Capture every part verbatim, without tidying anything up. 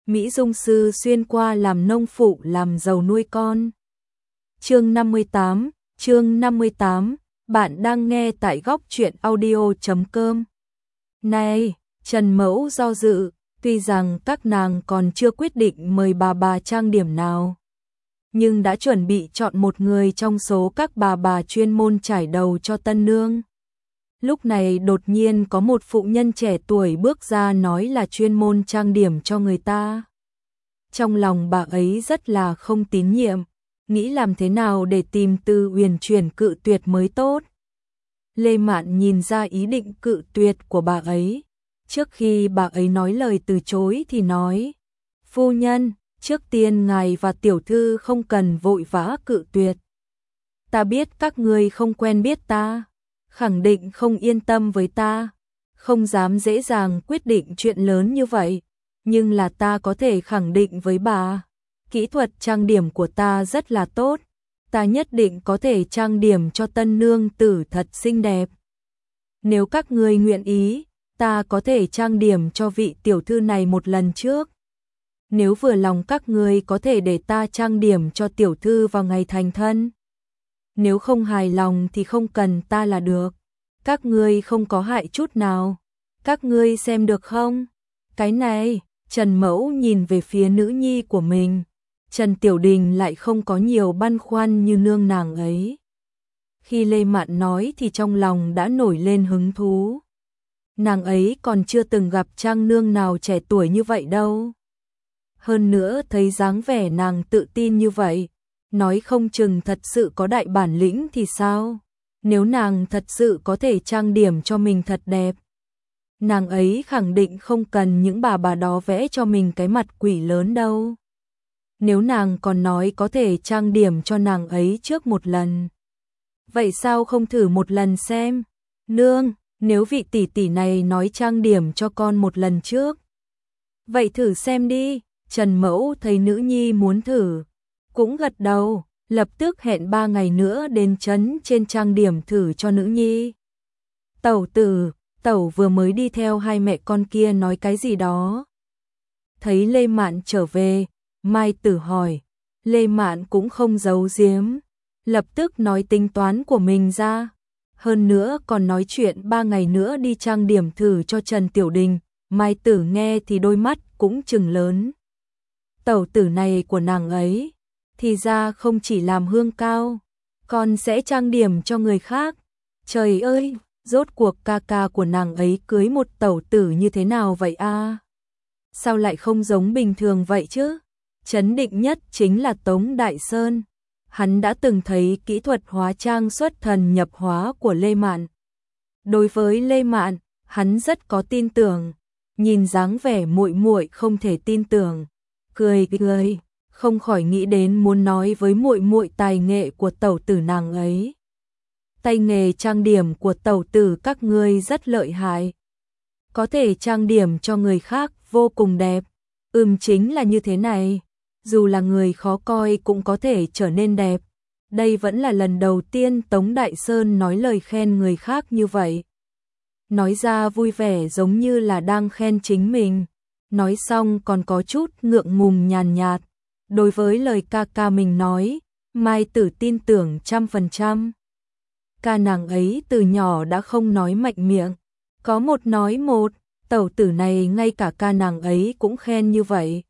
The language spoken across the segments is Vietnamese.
Mỹ Dung sư xuyên qua làm nông phụ làm giàu nuôi con. Chương năm mươi tám, chương năm mươi tám, bạn đang nghe tại góc truyện audio chấm com. Này, Trần Mẫu do dự, tuy rằng các nàng còn chưa quyết định mời bà bà trang điểm nào, nhưng đã chuẩn bị chọn một người trong số các bà bà chuyên môn trải đầu cho tân nương. Lúc này đột nhiên có một phụ nhân trẻ tuổi bước ra nói là chuyên môn trang điểm cho người ta. Trong lòng bà ấy rất là không tín nhiệm, nghĩ làm thế nào để tìm từ huyền chuyển cự tuyệt mới tốt. Lê Mạn nhìn ra ý định cự tuyệt của bà ấy. Trước khi bà ấy nói lời từ chối thì nói: Phu nhân, trước tiên ngài và tiểu thư không cần vội vã cự tuyệt. Ta biết các ngươi không quen biết ta, khẳng định không yên tâm với ta, không dám dễ dàng quyết định chuyện lớn như vậy. Nhưng là ta có thể khẳng định với bà, kỹ thuật trang điểm của ta rất là tốt. Ta nhất định có thể trang điểm cho tân nương tử thật xinh đẹp. Nếu các ngươi nguyện ý, ta có thể trang điểm cho vị tiểu thư này một lần trước. Nếu vừa lòng các ngươi có thể để ta trang điểm cho tiểu thư vào ngày thành thân. Nếu không hài lòng thì không cần ta là được. Các ngươi không có hại chút nào. Các ngươi xem được không? Cái này, Trần Mẫu nhìn về phía nữ nhi của mình. Trần Tiểu Đình lại không có nhiều băn khoăn như nương nàng ấy. Khi Lê Mạn nói thì trong lòng đã nổi lên hứng thú. Nàng ấy còn chưa từng gặp trang nương nào trẻ tuổi như vậy đâu. Hơn nữa thấy dáng vẻ nàng tự tin như vậy, nói không chừng thật sự có đại bản lĩnh thì sao? Nếu nàng thật sự có thể trang điểm cho mình thật đẹp, nàng ấy khẳng định không cần những bà bà đó vẽ cho mình cái mặt quỷ lớn đâu. Nếu nàng còn nói có thể trang điểm cho nàng ấy trước một lần, vậy sao không thử một lần xem? Nương, nếu vị tỷ tỷ này nói trang điểm cho con một lần trước, vậy thử xem đi. Trần Mẫu thấy nữ nhi muốn thử, cũng gật đầu, lập tức hẹn ba ngày nữa đến trấn trên trang điểm thử cho nữ nhi. Tẩu tử, tẩu vừa mới đi theo hai mẹ con kia nói cái gì đó. Thấy Lê Mạn trở về, Mai Tử hỏi. Lê Mạn cũng không giấu giếm, lập tức nói tính toán của mình ra. Hơn nữa còn nói chuyện ba ngày nữa đi trang điểm thử cho Trần Tiểu Đình. Mai Tử nghe thì đôi mắt cũng trừng lớn. Tẩu tử này của nàng ấy, thì ra không chỉ làm hương cao, còn sẽ trang điểm cho người khác. Trời ơi, rốt cuộc ca ca của nàng ấy cưới một tẩu tử như thế nào vậy a? Sao lại không giống bình thường vậy chứ? Chấn định nhất chính là Tống Đại Sơn. Hắn đã từng thấy kỹ thuật hóa trang xuất thần nhập hóa của Lê Mạn. Đối với Lê Mạn, hắn rất có tin tưởng, nhìn dáng vẻ muội muội không thể tin tưởng, cười cười, không khỏi nghĩ đến muốn nói với muội muội tài nghệ của tẩu tử nàng ấy. Tay nghề trang điểm của tẩu tử các ngươi rất lợi hại, có thể trang điểm cho người khác vô cùng đẹp. Ừm, chính là như thế này, dù là người khó coi cũng có thể trở nên đẹp. Đây vẫn là lần đầu tiên Tống Đại Sơn nói lời khen người khác như vậy. Nói ra vui vẻ giống như là đang khen chính mình. Nói xong còn có chút ngượng ngùng nhàn nhạt. Đối với lời ca ca mình nói, Mai Tử tin tưởng trăm phần trăm. Ca nàng ấy từ nhỏ đã không nói mạnh miệng, có một nói một, tẩu tử này ngay cả ca nàng ấy cũng khen như vậy.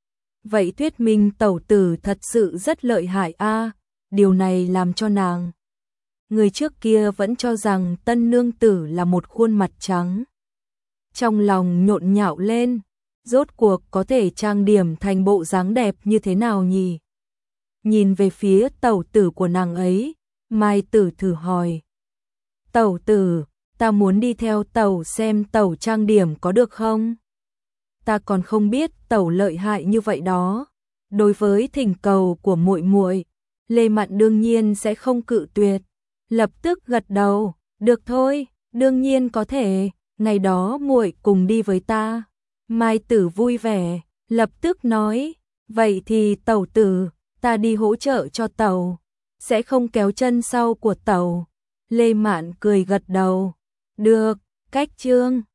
Vậy thuyết minh tẩu tử thật sự rất lợi hại a. Điều này làm cho nàng, người trước kia vẫn cho rằng tân nương tử là một khuôn mặt trắng, trong lòng nhộn nhạo lên. Rốt cuộc có thể trang điểm thành bộ dáng đẹp như thế nào nhỉ? Nhìn về phía tẩu tử của nàng ấy, Mai Tử thử hỏi. Tẩu tử, ta muốn đi theo tẩu xem tẩu trang điểm có được không? Ta còn không biết tẩu lợi hại như vậy đó. Đối với thỉnh cầu của muội muội, Lê Mạn đương nhiên sẽ không cự tuyệt, lập tức gật đầu. Được thôi, đương nhiên có thể, ngày đó muội cùng đi với ta. Mai Tử vui vẻ, lập tức nói, vậy thì tẩu tử, ta đi hỗ trợ cho tẩu, sẽ không kéo chân sau của tẩu. Lê Mạn cười gật đầu, được, cách chương.